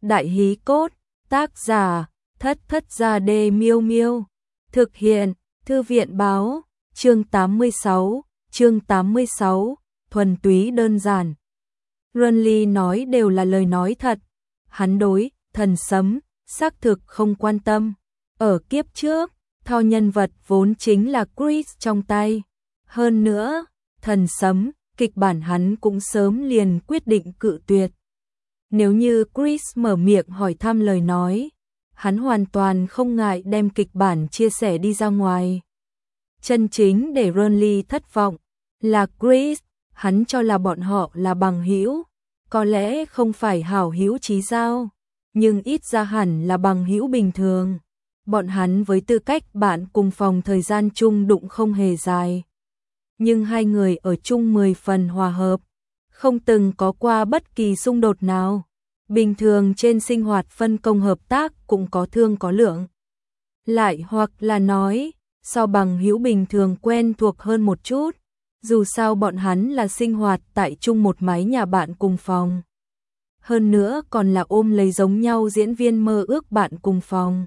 Đại hí cốt, tác giả, Thất Thất Gia Đê Miêu Miêu. Thực hiện, Thư viện báo, chương 86, thuần túy đơn giản. Renly nói đều là lời nói thật. Hắn đối thần sấm xác thực không quan tâm. Ở kiếp trước, Thor nhân vật vốn chính là Chris trong tay. Hơn nữa, thần sấm, kịch bản hắn cũng sớm liền quyết định cự tuyệt. Nếu như Chris mở miệng hỏi thăm lời nói, hắn hoàn toàn không ngại đem kịch bản chia sẻ đi ra ngoài. Chân chính để Renly thất vọng là Chris, hắn cho là bọn họ là bằng hữu, có lẽ không phải hảo hữu chí giao, nhưng ít ra hẳn là bằng hữu bình thường. Bọn hắn với tư cách bạn cùng phòng thời gian chung đụng không hề dài. Nhưng hai người ở chung 10 phần hòa hợp, không từng có qua bất kỳ xung đột nào. Bình thường trên sinh hoạt phân công hợp tác cũng có thương có lượng. Lại hoặc là nói, so bằng hữu bình thường quen thuộc hơn một chút, dù sao bọn hắn là sinh hoạt tại chung một mái nhà bạn cùng phòng. Hơn nữa còn là ôm lấy giống nhau diễn viên mơ ước bạn cùng phòng.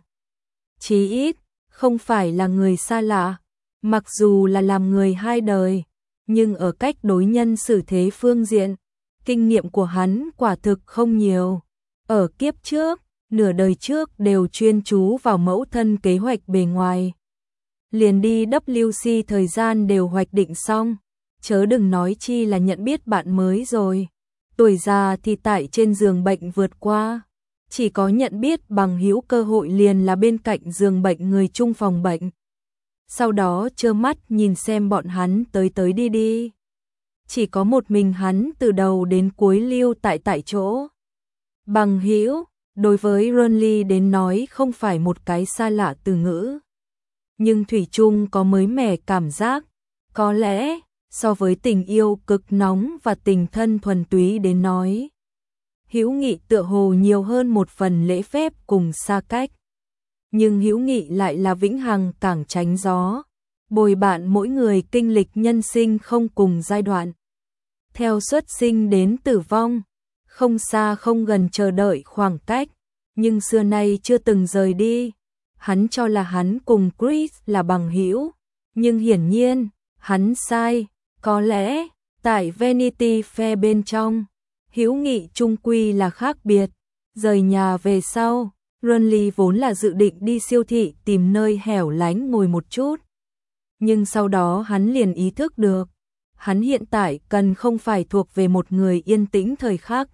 Chí ít, không phải là người xa lạ, mặc dù là làm người hai đời, nhưng ở cách đối nhân xử thế phương diện, kinh nghiệm của hắn quả thực không nhiều. Ở kiếp trước, nửa đời trước đều chuyên chú vào mẫu thân kế hoạch bề ngoài. Liền đi WC thời gian đều hoạch định xong, chớ đừng nói chi là nhận biết bạn mới rồi. Tuổi già thì tại trên giường bệnh vượt qua, chỉ có nhận biết bằng hữu cơ hội liền là bên cạnh giường bệnh người chung phòng bệnh. Sau đó trơ mắt nhìn xem bọn hắn tới đi đi. Chỉ có một mình hắn từ đầu đến cuối lưu tại chỗ. Bằng hữu, đối với Renly đến nói không phải một cái xa lạ từ ngữ. Nhưng thủy chung có mới mẻ cảm giác, có lẽ so với tình yêu cực nóng và tình thân thuần túy đến nói, hữu nghị tựa hồ nhiều hơn một phần lễ phép cùng xa cách. Nhưng hữu nghị lại là vĩnh hằng cảng tránh gió, bồi bạn mỗi người kinh lịch nhân sinh không cùng giai đoạn. Theo xuất sinh đến tử vong, không xa không gần chờ đợi khoảng cách, nhưng xưa nay chưa từng rời đi. Hắn cho là hắn cùng Chris là bằng hữu, nhưng hiển nhiên, hắn sai. Có lẽ, tại Vanity Fair bên trong, hữu nghị chung quy là khác biệt. Rời nhà về sau, Renly vốn là dự định đi siêu thị tìm nơi hẻo lánh ngồi một chút. Nhưng sau đó hắn liền ý thức được, hắn hiện tại cần không phải thuộc về một người yên tĩnh thời khắc.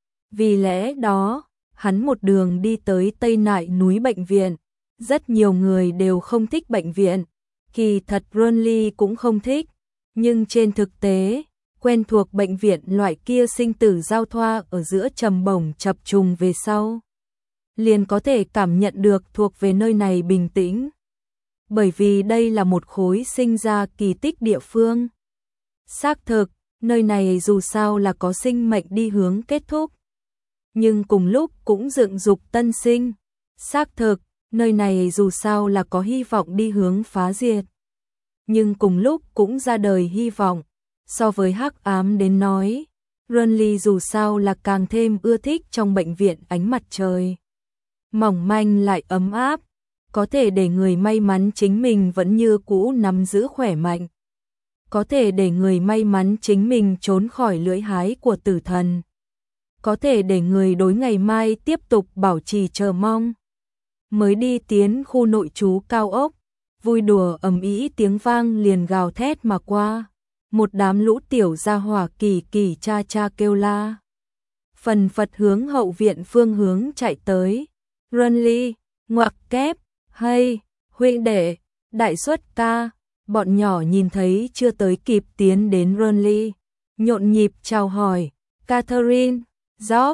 Vì lẽ đó, hắn một đường đi tới Tây Nại núi bệnh viện. Rất nhiều người đều không thích bệnh viện, kỳ thật Renly cũng không thích, nhưng trên thực tế, quen thuộc bệnh viện loại kia sinh tử giao thoa ở giữa trầm bổng chập trùng về sau, liền có thể cảm nhận được thuộc về nơi này bình tĩnh. Bởi vì đây là một khối sinh ra kỳ tích địa phương. Xác thực, nơi này dù sao là có sinh mệnh đi hướng kết thúc, nhưng cùng lúc cũng dựng dục tân sinh. Xác thực, nơi này dù sao là có hy vọng đi hướng phá diệt, nhưng cùng lúc cũng ra đời hy vọng. So với hắc ám đến nói, Renly dù sao là càng thêm ưa thích trong bệnh viện ánh mặt trời. Mỏng manh lại ấm áp, có thể để người may mắn chính mình vẫn như cũ nắm giữ khỏe mạnh. Có thể để người may mắn chính mình trốn khỏi lưỡi hái của tử thần. Có thể để người đối ngày mai tiếp tục bảo trì chờ mong. Mới đi tiến khu nội trú cao ốc, vui đùa ầm ĩ tiếng vang liền gào thét mà qua. Một đám lũ tiểu gia hỏa kỳ kỳ cha cha kêu la. Phần phật hướng hậu viện phương hướng chạy tới. Renly, ngoặc kép, hay, huynh đệ, đại xuất ca. Bọn nhỏ nhìn thấy chưa tới kịp tiến đến Renly, nhộn nhịp chào hỏi. Catherine, Job,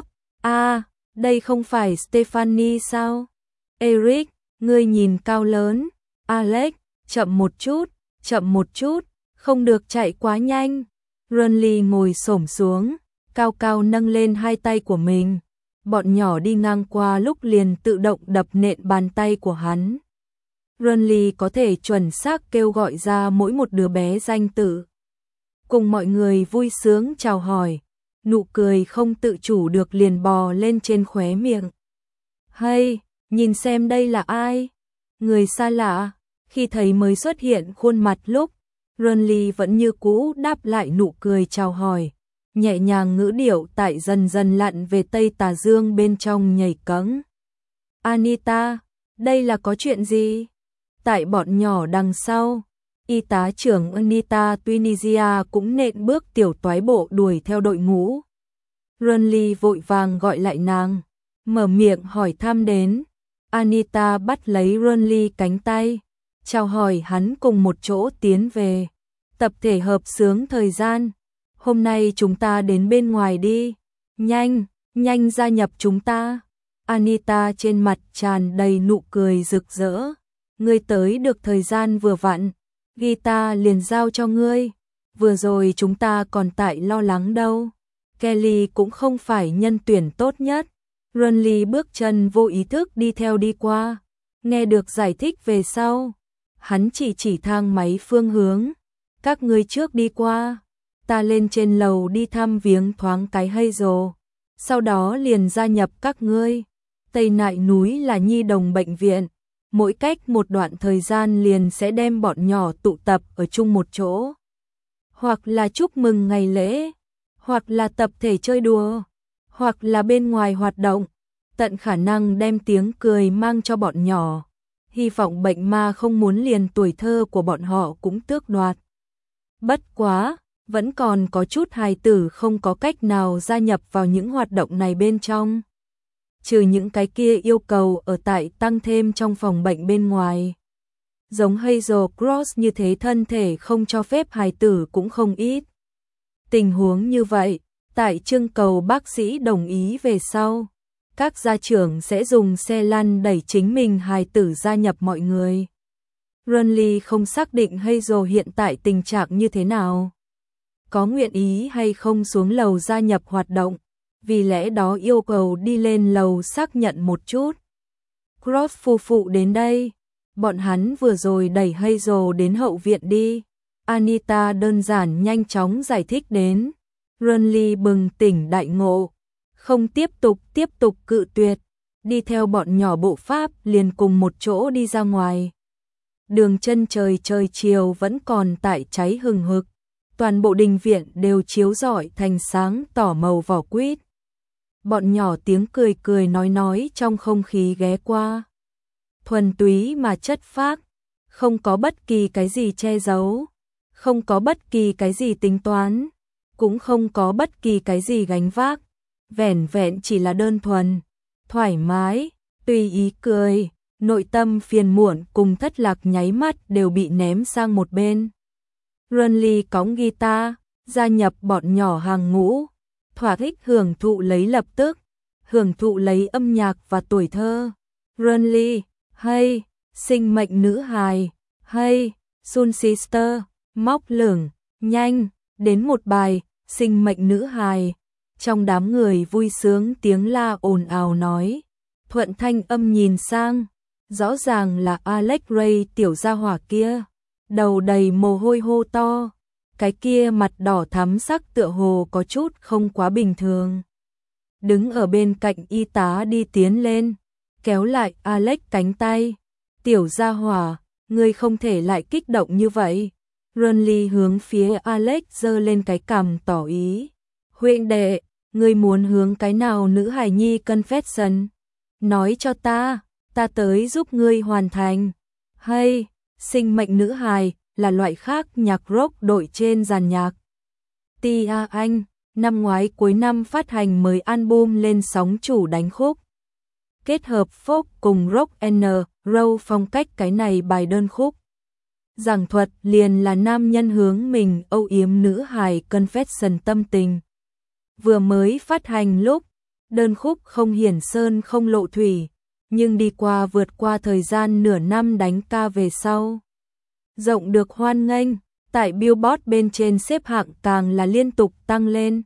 đây không phải Stephanie sao? Eric, ngươi nhìn cao lớn. Alex, chậm một chút, không được chạy quá nhanh. Renly ngồi xổm xuống, cao cao nâng lên hai tay của mình. Bọn nhỏ đi ngang qua lúc liền tự động đập nện bàn tay của hắn. Renly có thể chuẩn xác kêu gọi ra mỗi một đứa bé danh tự. Cùng mọi người vui sướng chào hỏi. nụ cười không tự chủ được liền bò lên trên khóe miệng. Hay, nhìn xem đây là ai? Người xa lạ. Khi thấy mới xuất hiện khuôn mặt lúc, Renly vẫn như cũ đáp lại nụ cười chào hỏi, nhẹ nhàng ngữ điệu tại dần dần lặn về Tây Tà Dương bên trong nhảy cẫng. Anita, đây là có chuyện gì? Tại bọn nhỏ đằng sau, y tá trưởng Anita Tunisia cũng nện bước tiểu toái bộ đuổi theo đội ngũ. Renly vội vàng gọi lại nàng, mở miệng hỏi thăm đến. Anita bắt lấy Renly cánh tay, chào hỏi hắn cùng một chỗ tiến về. Tập thể hợp xướng thời gian. Hôm nay chúng ta đến bên ngoài đi. Nhanh, nhanh gia nhập chúng ta. Anita trên mặt tràn đầy nụ cười rực rỡ. Ngươi tới được thời gian vừa vặn. Guitar liền giao cho ngươi. Vừa rồi chúng ta còn tại lo lắng đâu. Kelly cũng không phải nhân tuyển tốt nhất. Renly bước chân vô ý thức đi theo đi qua. Nghe được giải thích về sau, hắn chỉ thang máy phương hướng. Các ngươi trước đi qua, ta lên trên lầu đi thăm viếng thoáng cái Hazel, sau đó liền gia nhập các ngươi. Tây Nại núi là nhi đồng bệnh viện, mỗi cách một đoạn thời gian liền sẽ đem bọn nhỏ tụ tập ở chung một chỗ. Hoặc là chúc mừng ngày lễ, hoặc là tập thể chơi đùa, hoặc là bên ngoài hoạt động, tận khả năng đem tiếng cười mang cho bọn nhỏ. Hy vọng bệnh ma không muốn liền tuổi thơ của bọn họ cũng tước đoạt. Bất quá, vẫn còn có chút hài tử không có cách nào gia nhập vào những hoạt động này bên trong. Trừ những cái kia yêu cầu ở tại tăng thêm trong phòng bệnh bên ngoài. Giống Hazel Cross như thế thân thể không cho phép hài tử cũng không ít. Tình huống như vậy, tại trưng cầu bác sĩ đồng ý về sau, các gia trưởng sẽ dùng xe lăn đẩy chính mình hài tử gia nhập mọi người. Renly không xác định Hazel hiện tại tình trạng như thế nào, có nguyện ý hay không xuống lầu gia nhập hoạt động, vì lẽ đó yêu cầu đi lên lầu xác nhận một chút. Cross phu phụ đến đây, bọn hắn vừa rồi đẩy Hazel đến hậu viện đi. Anita đơn giản nhanh chóng giải thích đến. Renly bừng tỉnh đại ngộ, không tiếp tục cự tuyệt, đi theo bọn nhỏ bộ pháp liền cùng một chỗ đi ra ngoài. Đường chân trời chiều vẫn còn tại cháy hừng hực, toàn bộ đình viện đều chiếu rọi thành sáng tỏ màu vỏ quýt. Bọn nhỏ tiếng cười nói trong không khí ghé qua. Thuần túy mà chất phác, không có bất kỳ cái gì che giấu, không có bất kỳ cái gì tính toán, cũng không có bất kỳ cái gì gánh vác, vẻn vẹn chỉ là đơn thuần, thoải mái, tùy ý cười, nội tâm phiền muộn cùng thất lạc nháy mắt đều bị ném sang một bên. Renly cõng guitar, gia nhập bọn nhỏ hàng ngũ, thỏa thích hưởng thụ lấy lập tức, hưởng thụ lấy âm nhạc và tuổi thơ. Renly, hay, sinh mệnh nữ hài, hay, Sun Sister, móc lửng, nhanh, đến một bài, sinh mệnh nữ hài. Trong đám người vui sướng tiếng la ồn ào nói. Thuận thanh âm nhìn sang, rõ ràng là Alex Ray tiểu gia hỏa kia, đầu đầy mồ hôi hô to, cái kia mặt đỏ thắm sắc tựa hồ có chút không quá bình thường. Đứng ở bên cạnh y tá đi tiến lên, kéo lại Alex cánh tay, tiểu gia hỏa, ngươi không thể lại kích động như vậy. Renly hướng phía Alex giơ lên cái cằm tỏ ý. Huynh đệ, ngươi muốn hướng cái nào nữ hài nhi confession? Nói cho ta tới giúp ngươi hoàn thành. Hay, sinh mệnh nữ hài là loại khác nhạc rock đội trên dàn nhạc. Tia Anh, năm ngoái cuối năm phát hành mới album lên sóng chủ đánh khúc. Kết hợp folk cùng rock and roll phong cách cái này bài đơn khúc. Giảng thuật liền là nam nhân hướng mình âu yếm nữ hài confession tâm tình. Vừa mới phát hành lúc, đơn khúc không hiển sơn không lộ thủy, nhưng đi qua vượt qua thời gian nửa năm đánh ca về sau. Rộng được hoan nghênh, tại Billboard bên trên xếp hạng càng là liên tục tăng lên.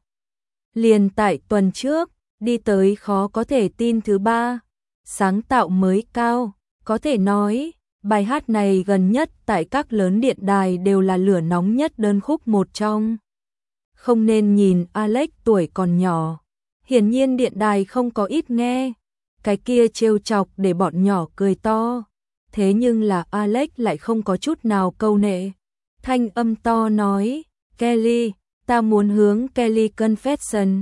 Liền tại tuần trước, đi tới khó có thể tin thứ 3, sáng tạo mới cao, có thể nói, bài hát này gần nhất tại các lớn điện đài đều là lửa nóng nhất đơn khúc một trong. không nên nhìn Alex tuổi còn nhỏ. Hiển nhiên điện đài không có ít nghe. Cái kia trêu chọc để bọn nhỏ cười to. Thế nhưng là Alex lại không có chút nào câu nệ. Thanh âm to nói, Kelly, ta muốn hướng Kelly Confession.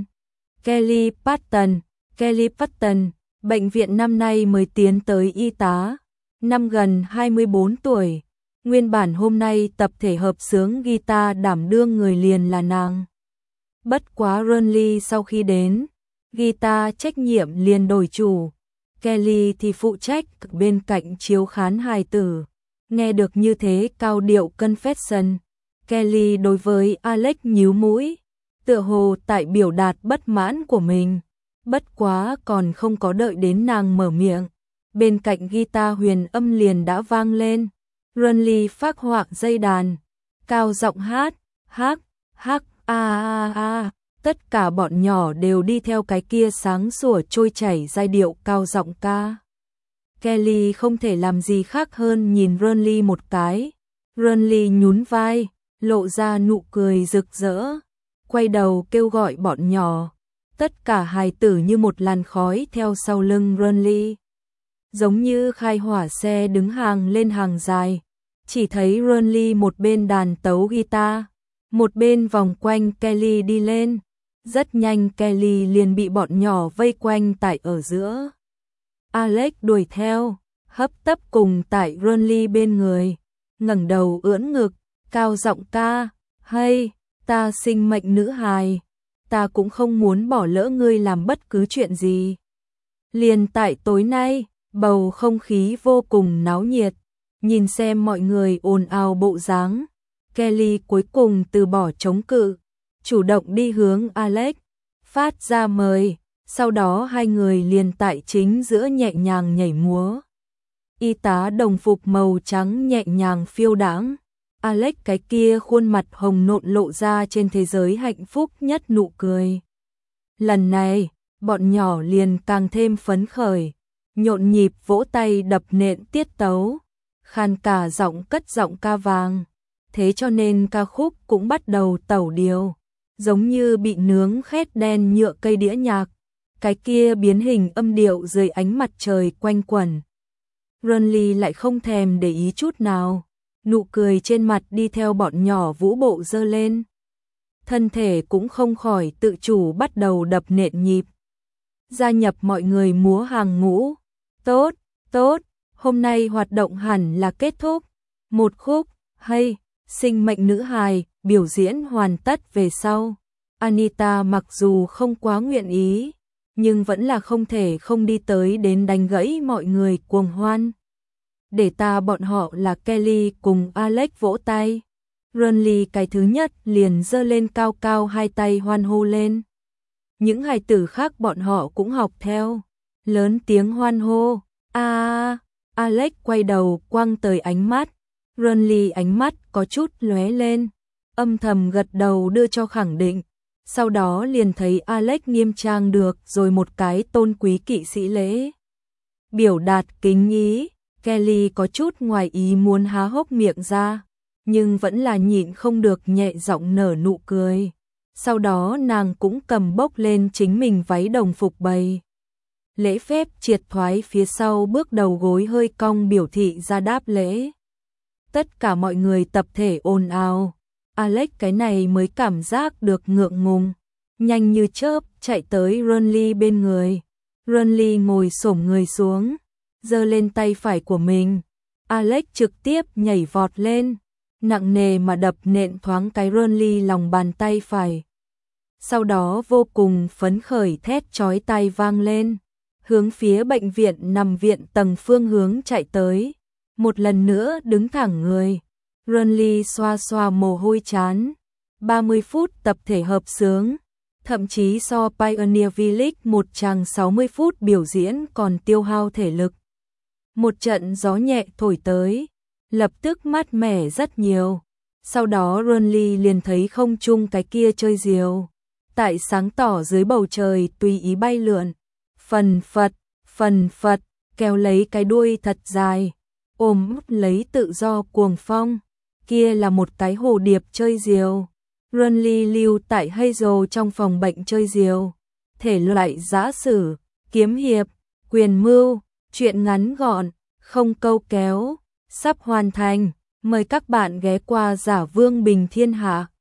Kelly Patton, bệnh viện năm nay mới tiến tới y tá, năm gần 24 tuổi. Nguyên bản hôm nay tập thể hợp xướng guitar đảm đương người liền là nàng. Bất quá Ronly sau khi đến, guitar trách nhiệm liền đổi chủ. Kelly thì phụ trách bên cạnh chiếu khán hài tử. Nghe được như thế cao điệu confession, Kelly đối với Alex nhíu mũi, tựa hồ tại biểu đạt bất mãn của mình. Bất quá còn không có đợi đến nàng mở miệng, bên cạnh guitar huyền âm liền đã vang lên. Ronly phác họa dây đàn, cao giọng hát, tất cả bọn nhỏ đều đi theo cái kia sáng sủa trôi chảy giai điệu cao giọng ca. Kelly không thể làm gì khác hơn nhìn Ronly một cái. Ronly nhún vai, lộ ra nụ cười rực rỡ, quay đầu kêu gọi bọn nhỏ. Tất cả hài tử như một làn khói theo sau lưng Ronly, giống như khai hỏa xe đứng hàng lên hàng dài. Chỉ thấy Ronly một bên đàn tấu guitar, một bên vòng quanh Kelly đi lên. Rất nhanh Kelly liền bị bọn nhỏ vây quanh tại ở giữa. Alex đuổi theo, hấp tấp cùng tại Ronly bên người, ngẩng đầu ưỡn ngực, cao giọng ca, "Hey, ta sinh mệnh nữ hài, ta cũng không muốn bỏ lỡ ngươi làm bất cứ chuyện gì." Liền tại tối nay, bầu không khí vô cùng náo nhiệt, nhìn xem mọi người ồn ào bộ dáng, Kelly cuối cùng từ bỏ chống cự, chủ động đi hướng Alex, phát ra mời, sau đó hai người liền tại chính giữa nhẹ nhàng nhảy múa. Y tá đồng phục màu trắng nhẹ nhàng phiêu đãng, Alex cái kia khuôn mặt hồng nộn lộ ra trên thế giới hạnh phúc nhất nụ cười. Lần này, bọn nhỏ liền càng thêm phấn khởi, nhộn nhịp vỗ tay đập nện tiết tấu, khan cả giọng cất giọng ca vàng. Thế cho nên ca khúc cũng bắt đầu tẩu điều, giống như bị nướng khét đen nhựa cây đĩa nhạc, cái kia biến hình âm điệu dưới ánh mặt trời quanh quẩn. Ronly lại không thèm để ý chút nào, nụ cười trên mặt đi theo bọn nhỏ vũ bộ dơ lên. Thân thể cũng không khỏi tự chủ bắt đầu đập nện nhịp. Gia nhập mọi người múa hàng ngũ. Tốt, tốt, hôm nay hoạt động hẳn là kết thúc. Một khúc, hay, sinh mệnh nữ hài, biểu diễn hoàn tất về sau. Anita mặc dù không quá nguyện ý, nhưng vẫn là không thể không đi tới đến đánh gãy mọi người cuồng hoan. Để ta bọn họ là Kelly cùng Alex vỗ tay. Ronly cái thứ nhất liền giơ lên cao cao hai tay hoan hô lên. Những hài tử khác bọn họ cũng học theo, lớn tiếng hoan hô. Alex quay đầu quăng tới ánh mắt. Ronly ánh mắt có chút lóe lên, âm thầm gật đầu đưa cho khẳng định. Sau đó liền thấy Alex nghiêm trang được rồi một cái tôn quý kỵ sĩ lễ. Biểu đạt kính ý, Kelly có chút ngoài ý muốn há hốc miệng ra, nhưng vẫn là nhịn không được nhẹ giọng nở nụ cười. Sau đó nàng cũng cầm bốc lên chính mình váy đồng phục bày. Lễ phép triệt thoái phía sau bước đầu gối hơi cong biểu thị ra đáp lễ. Tất cả mọi người tập thể ồn ào. Alex cái này mới cảm giác được ngượng ngùng, nhanh như chớp chạy tới Ronly bên người. Ronly ngồi xổm người xuống, giơ lên tay phải của mình. Alex trực tiếp nhảy vọt lên, nặng nề mà đập nện thoáng cái Ronly lòng bàn tay phải. Sau đó vô cùng phấn khởi thét chói tai vang lên, hướng phía bệnh viện nằm viện tầng phương hướng chạy tới. Một lần nữa đứng thẳng người, Ronly xoa xoa mồ hôi chán. 30 phút tập thể hợp xướng, thậm chí so Pioneer Village một tràng 60 phút biểu diễn còn tiêu hao thể lực. Một trận gió nhẹ thổi tới, lập tức mát mẻ rất nhiều. Sau đó Ronly liền thấy không trung cái kia chơi diều, tại sáng tỏ dưới bầu trời tùy ý bay lượn, phần phật, kéo lấy cái đuôi thật dài, ôm lấy tự do cuồng phong. Kia là một cái hồ điệp chơi diều, Runly lưu tại Hazel trong phòng bệnh chơi diều. Thể loại giã sử, kiếm hiệp, quyền mưu, truyện ngắn gọn, không câu kéo, sắp hoàn thành. Mời các bạn ghé qua Giả Vương Bình Thiên Hạ.